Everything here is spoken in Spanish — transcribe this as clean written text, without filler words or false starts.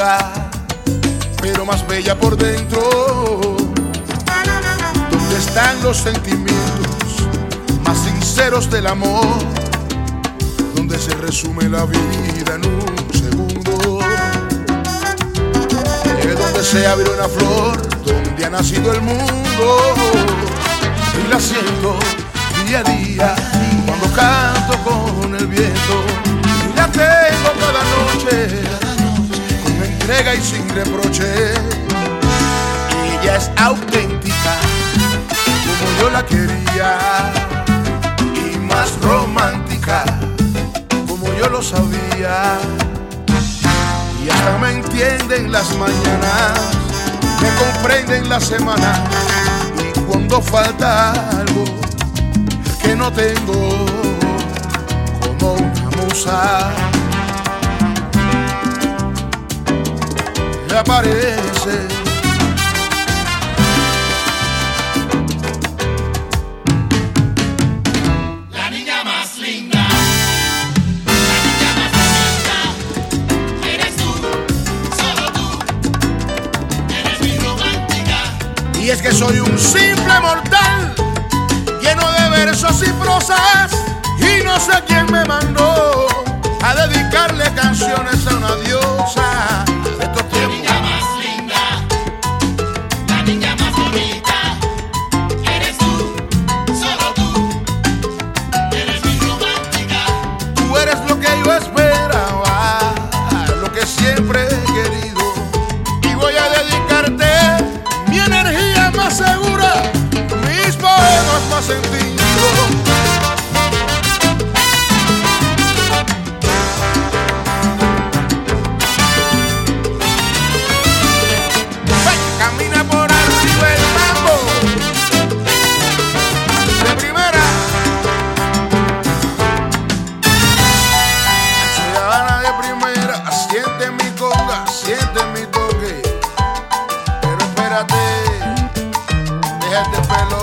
bonita, pero más bella por dentro. ¿Dónde están los sentimientos más sinceros del amor? Donde se resume la vida en un segundo. Es donde se abre una flor, donde ha nacido el mundo. Y la siento día a día cuando canto con el viento. Y la tengo cada noche con entrega y sin reproche. Ella es auténtica como yo la quería, y más romántica como yo lo sabía. Y hasta me entiende en las mañanas, me comprende en la semana, y cuando falta algo que no tengo, como una musa me aparece. Y es que soy un simple mortal, lleno de versos y prosas, y no sé quién me mandó a dedicarle canciones a una diosa de estos tiempos. La niña más linda, la niña más bonita, eres tú, solo tú, eres mi romántica. Tú eres lo que yo esperaba, lo que siempre he querido, y voy a dedicarte mi energía más segura, mis poemas más sentidos. Camina por arriba el mambo de primera. Ciudadana de primera, siente mi conga, siente mi toque. Pero espérate, deja este pelo